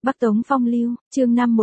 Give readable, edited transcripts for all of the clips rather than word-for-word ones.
Bắc Tống Phong Lưu, chương 5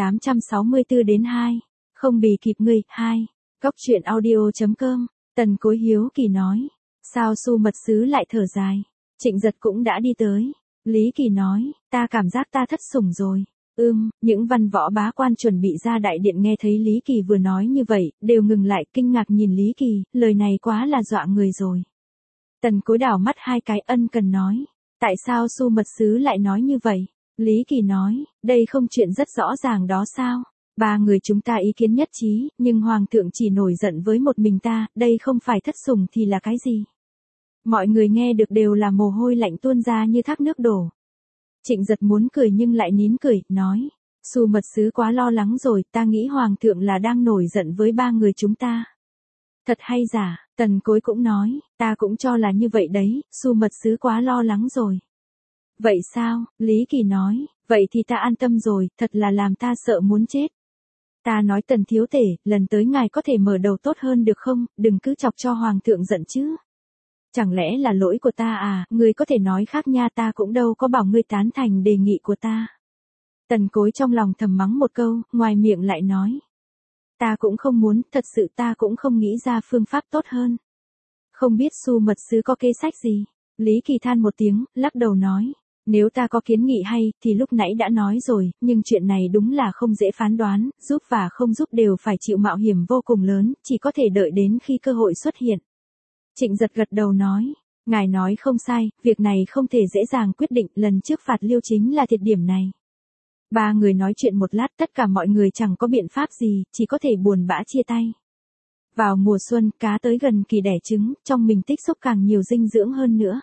1864 đến 2. Không bì kịp ngươi, 2. Góc truyện audio.com. Tần Cối hiếu kỳ nói. Sao Su mật sứ lại thở dài? Trịnh Giật cũng đã đi tới. Lý Kỳ nói, ta cảm giác ta thất sủng rồi. Những văn võ bá quan chuẩn bị ra đại điện nghe thấy Lý Kỳ vừa nói như vậy, đều ngừng lại kinh ngạc nhìn Lý Kỳ, lời này quá là dọa người rồi. Tần Cối đảo mắt hai cái ân cần nói. Tại sao Su mật sứ lại nói như vậy? Lý Kỳ nói, đây không chuyện rất rõ ràng đó sao? Ba người chúng ta ý kiến nhất trí, nhưng Hoàng thượng chỉ nổi giận với một mình ta, đây không phải thất sủng thì là cái gì? Mọi người nghe được đều là mồ hôi lạnh tuôn ra như thác nước đổ. Trịnh Giật muốn cười nhưng lại nín cười, nói, Su mật sứ quá lo lắng rồi, ta nghĩ Hoàng thượng là đang nổi giận với ba người chúng ta. Thật hay giả? Tần Cối cũng nói, ta cũng cho là như vậy đấy, Su mật sứ quá lo lắng rồi. Vậy sao? Lý Kỳ nói, vậy thì ta an tâm rồi, thật là làm ta sợ muốn chết. Ta nói Tần thiếu tể, lần tới ngài có thể mở đầu tốt hơn được không, đừng cứ chọc cho Hoàng thượng giận chứ. Chẳng lẽ là lỗi của ta à, ngươi có thể nói khác nha, ta cũng đâu có bảo ngươi tán thành đề nghị của ta. Tần Cối trong lòng thầm mắng một câu, ngoài miệng lại nói. Ta cũng không muốn, thật sự ta cũng không nghĩ ra phương pháp tốt hơn. Không biết Su mật sứ có kế sách gì? Lý Kỳ than một tiếng, lắc đầu nói. Nếu ta có kiến nghị hay, thì lúc nãy đã nói rồi, nhưng chuyện này đúng là không dễ phán đoán, giúp và không giúp đều phải chịu mạo hiểm vô cùng lớn, chỉ có thể đợi đến khi cơ hội xuất hiện. Trịnh Giật gật đầu nói, ngài nói không sai, việc này không thể dễ dàng quyết định, lần trước phạt Liêu chính là thiệt điểm này. Ba người nói chuyện một lát, tất cả mọi người chẳng có biện pháp gì, chỉ có thể buồn bã chia tay. Vào mùa xuân, cá tới gần kỳ đẻ trứng, trong mình tích xúc càng nhiều dinh dưỡng hơn nữa.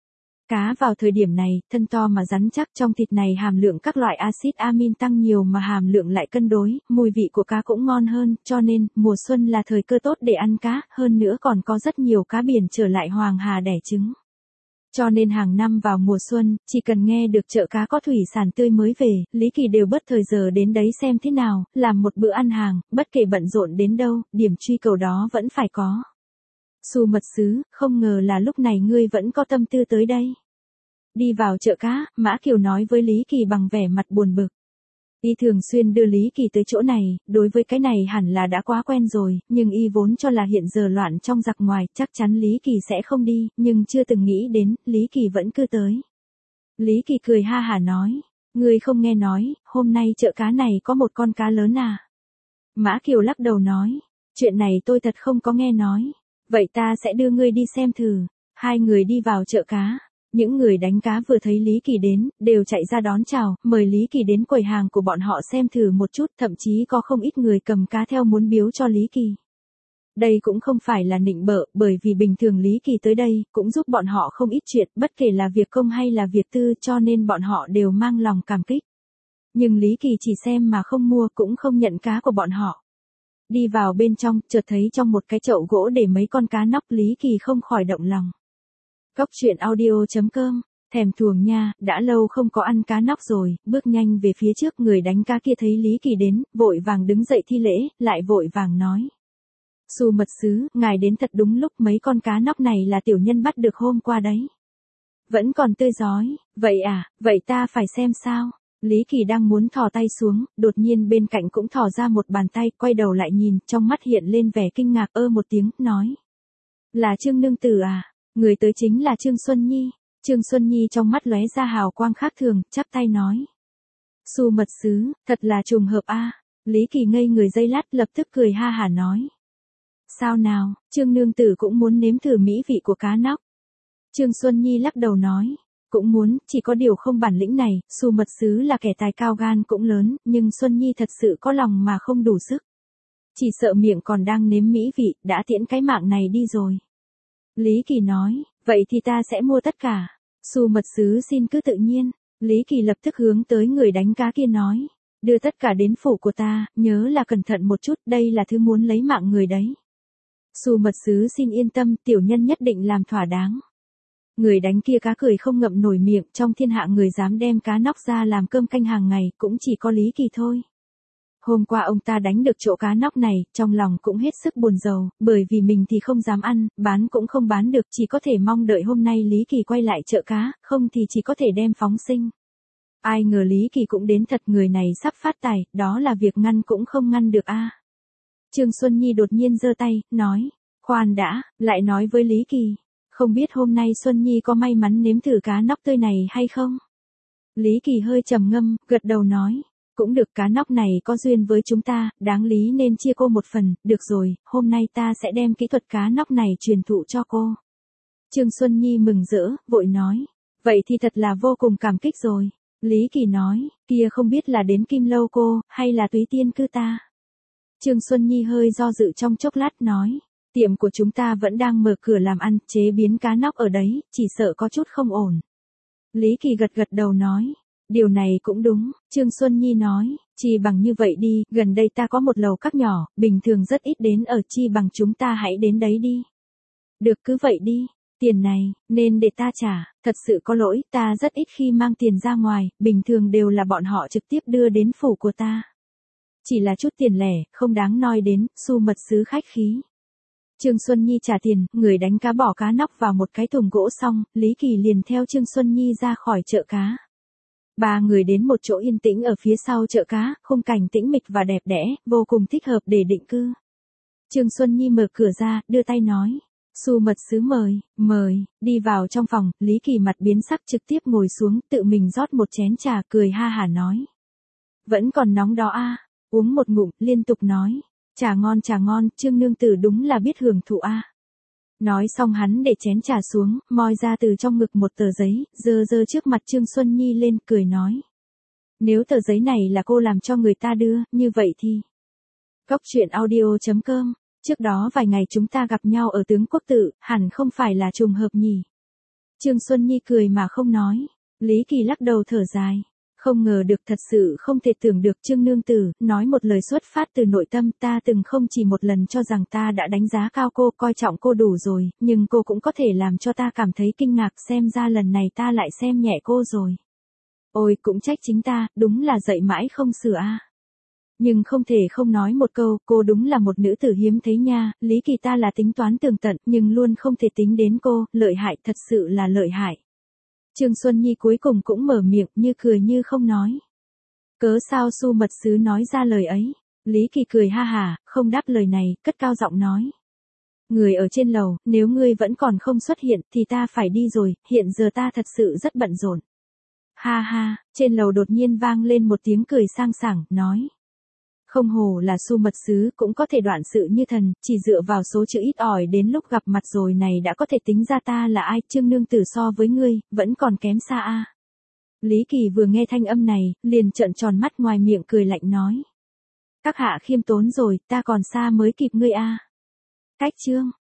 Cá vào thời điểm này, thân to mà rắn chắc, trong thịt này hàm lượng các loại axit amin tăng nhiều mà hàm lượng lại cân đối, mùi vị của cá cũng ngon hơn, cho nên, mùa xuân là thời cơ tốt để ăn cá, hơn nữa còn có rất nhiều cá biển trở lại Hoàng Hà đẻ trứng. Cho nên hàng năm vào mùa xuân, chỉ cần nghe được chợ cá có thủy sản tươi mới về, Lý Kỳ đều bớt thời giờ đến đấy xem thế nào, làm một bữa ăn hàng, bất kể bận rộn đến đâu, điểm truy cầu đó vẫn phải có. Su mật sứ, không ngờ là lúc này ngươi vẫn có tâm tư tới đây. Đi vào chợ cá, Mã Kiều nói với Lý Kỳ bằng vẻ mặt buồn bực. Y thường xuyên đưa Lý Kỳ tới chỗ này, đối với cái này hẳn là đã quá quen rồi, nhưng y vốn cho là hiện giờ loạn trong giặc ngoài, chắc chắn Lý Kỳ sẽ không đi, nhưng chưa từng nghĩ đến, Lý Kỳ vẫn cứ tới. Lý Kỳ cười ha hả nói, ngươi không nghe nói, hôm nay chợ cá này có một con cá lớn à? Mã Kiều lắc đầu nói, chuyện này tôi thật không có nghe nói. Vậy ta sẽ đưa ngươi đi xem thử. Hai người đi vào chợ cá. Những người đánh cá vừa thấy Lý Kỳ đến, đều chạy ra đón chào, mời Lý Kỳ đến quầy hàng của bọn họ xem thử một chút, thậm chí có không ít người cầm cá theo muốn biếu cho Lý Kỳ. Đây cũng không phải là nịnh bợ, bởi vì bình thường Lý Kỳ tới đây, cũng giúp bọn họ không ít chuyện, bất kể là việc công hay là việc tư, cho nên bọn họ đều mang lòng cảm kích. Nhưng Lý Kỳ chỉ xem mà không mua, cũng không nhận cá của bọn họ. Đi vào bên trong, chợt thấy trong một cái chậu gỗ để mấy con cá nóc, Lý Kỳ không khỏi động lòng. Góc truyện audio.com, thèm thuồng nha, đã lâu không có ăn cá nóc rồi, bước nhanh về phía trước, người đánh cá kia thấy Lý Kỳ đến, vội vàng đứng dậy thi lễ, lại vội vàng nói. Su mật sứ, ngài đến thật đúng lúc, mấy con cá nóc này là tiểu nhân bắt được hôm qua đấy. Vẫn còn tươi rói, vậy à, vậy ta phải xem sao. Lý Kỳ đang muốn thò tay xuống, đột nhiên bên cạnh cũng thò ra một bàn tay, quay đầu lại nhìn, trong mắt hiện lên vẻ kinh ngạc, một tiếng, nói. Là Trương nương tử à? Người tới chính là Trương Xuân Nhi. Trương Xuân Nhi trong mắt lóe ra hào quang khác thường, chắp tay nói. Su mật sứ, thật là trùng hợp a. Lý Kỳ ngây người giây lát, lập tức cười ha hả nói. Sao nào, Trương nương tử cũng muốn nếm thử mỹ vị của cá nóc. Trương Xuân Nhi lắc đầu nói. Cũng muốn, chỉ có điều không bản lĩnh này, Su mật sứ là kẻ tài cao gan cũng lớn, nhưng Xuân Nhi thật sự có lòng mà không đủ sức. Chỉ sợ miệng còn đang nếm mỹ vị, đã tiễn cái mạng này đi rồi. Lý Kỳ nói, vậy thì ta sẽ mua tất cả. Su mật sứ xin cứ tự nhiên. Lý Kỳ lập tức hướng tới người đánh cá kia nói, đưa tất cả đến phủ của ta, nhớ là cẩn thận một chút, đây là thứ muốn lấy mạng người đấy. Su mật sứ xin yên tâm, tiểu nhân nhất định làm thỏa đáng. Người đánh kia cá cười không ngậm nổi miệng, trong thiên hạ người dám đem cá nóc ra làm cơm canh hàng ngày, cũng chỉ có Lý Kỳ thôi. Hôm qua ông ta đánh được chỗ cá nóc này, trong lòng cũng hết sức buồn rầu, bởi vì mình thì không dám ăn, bán cũng không bán được, chỉ có thể mong đợi hôm nay Lý Kỳ quay lại chợ cá, không thì chỉ có thể đem phóng sinh. Ai ngờ Lý Kỳ cũng đến thật, người này sắp phát tài, đó là việc ngăn cũng không ngăn được a. Trương Xuân Nhi đột nhiên giơ tay, nói, khoan đã, lại nói với Lý Kỳ, không biết hôm nay Xuân Nhi có may mắn nếm thử cá nóc tươi này hay không? Lý Kỳ hơi trầm ngâm, gật đầu nói, cũng được, cá nóc này có duyên với chúng ta, đáng lý nên chia cô một phần, được rồi, hôm nay ta sẽ đem kỹ thuật cá nóc này truyền thụ cho cô. Trương Xuân Nhi mừng rỡ, vội nói, vậy thì thật là vô cùng cảm kích rồi. Lý Kỳ nói, kia không biết là đến Kim Lâu cô, hay là Túy Tiên Cư ta? Trương Xuân Nhi hơi do dự trong chốc lát nói, tiệm của chúng ta vẫn đang mở cửa làm ăn, chế biến cá nóc ở đấy, chỉ sợ có chút không ổn. Lý Kỳ gật gật đầu nói, điều này cũng đúng. Trương Xuân Nhi nói, chi bằng như vậy đi, gần đây ta có một lầu các nhỏ, bình thường rất ít đến ở, chi bằng chúng ta hãy đến đấy đi. Được, cứ vậy đi. Tiền này, nên để ta trả, thật sự có lỗi, ta rất ít khi mang tiền ra ngoài, bình thường đều là bọn họ trực tiếp đưa đến phủ của ta. Chỉ là chút tiền lẻ, không đáng nói đến, Xu mật sứ khách khí. Trương Xuân Nhi trả tiền, người đánh cá bỏ cá nóc vào một cái thùng gỗ xong, Lý Kỳ liền theo Trương Xuân Nhi ra khỏi chợ cá. Ba người đến một chỗ yên tĩnh ở phía sau chợ cá, khung cảnh tĩnh mịch và đẹp đẽ, vô cùng thích hợp để định cư. Trương Xuân Nhi mở cửa ra, đưa tay nói, Xu mật sứ mời, đi vào trong phòng, Lý Kỳ mặt biến sắc trực tiếp ngồi xuống, tự mình rót một chén trà, cười ha hả nói. Vẫn còn nóng đó a. Uống một ngụm, liên tục nói, trà ngon, Trương nương tử đúng là biết hưởng thụ a. Nói xong hắn để chén trà xuống, moi ra từ trong ngực một tờ giấy, giơ trước mặt Trương Xuân Nhi lên, cười nói. Nếu tờ giấy này là cô làm cho người ta đưa, như vậy thì. Góc truyện audio.com, trước đó vài ngày chúng ta gặp nhau ở Tướng Quốc Tự, hẳn không phải là trùng hợp nhỉ. Trương Xuân Nhi cười mà không nói, Lý Kỳ lắc đầu thở dài. Không ngờ được, thật sự không thể tưởng được. Trương nương tử, nói một lời xuất phát từ nội tâm, ta từng không chỉ một lần cho rằng ta đã đánh giá cao cô, coi trọng cô đủ rồi, nhưng cô cũng có thể làm cho ta cảm thấy kinh ngạc, xem ra lần này ta lại xem nhẹ cô rồi. Ôi, cũng trách chính ta, đúng là dạy mãi không sửa a. Nhưng không thể không nói một câu, cô đúng là một nữ tử hiếm thấy nha. Lý Kỳ ta là tính toán tường tận, nhưng luôn không thể tính đến cô, lợi hại, thật sự là lợi hại. Trương Xuân Nhi cuối cùng cũng mở miệng, như cười như không nói. Cớ sao Xu mật sứ nói ra lời ấy? Lý Kỳ cười ha hả, không đáp lời này, cất cao giọng nói. Người ở trên lầu, nếu ngươi vẫn còn không xuất hiện, thì ta phải đi rồi, hiện giờ ta thật sự rất bận rộn. Ha ha, trên lầu đột nhiên vang lên một tiếng cười sang sảng, nói. Không hổ là Xu mật sứ, cũng có thể đoạn sự như thần, chỉ dựa vào số chữ ít ỏi đến lúc gặp mặt rồi này đã có thể tính ra ta là ai. Trương nương tử so với ngươi, vẫn còn kém xa a. Lý Kỳ vừa nghe thanh âm này, liền trợn tròn mắt, ngoài miệng cười lạnh nói. Các hạ khiêm tốn rồi, ta còn xa mới kịp ngươi a. Cách chương.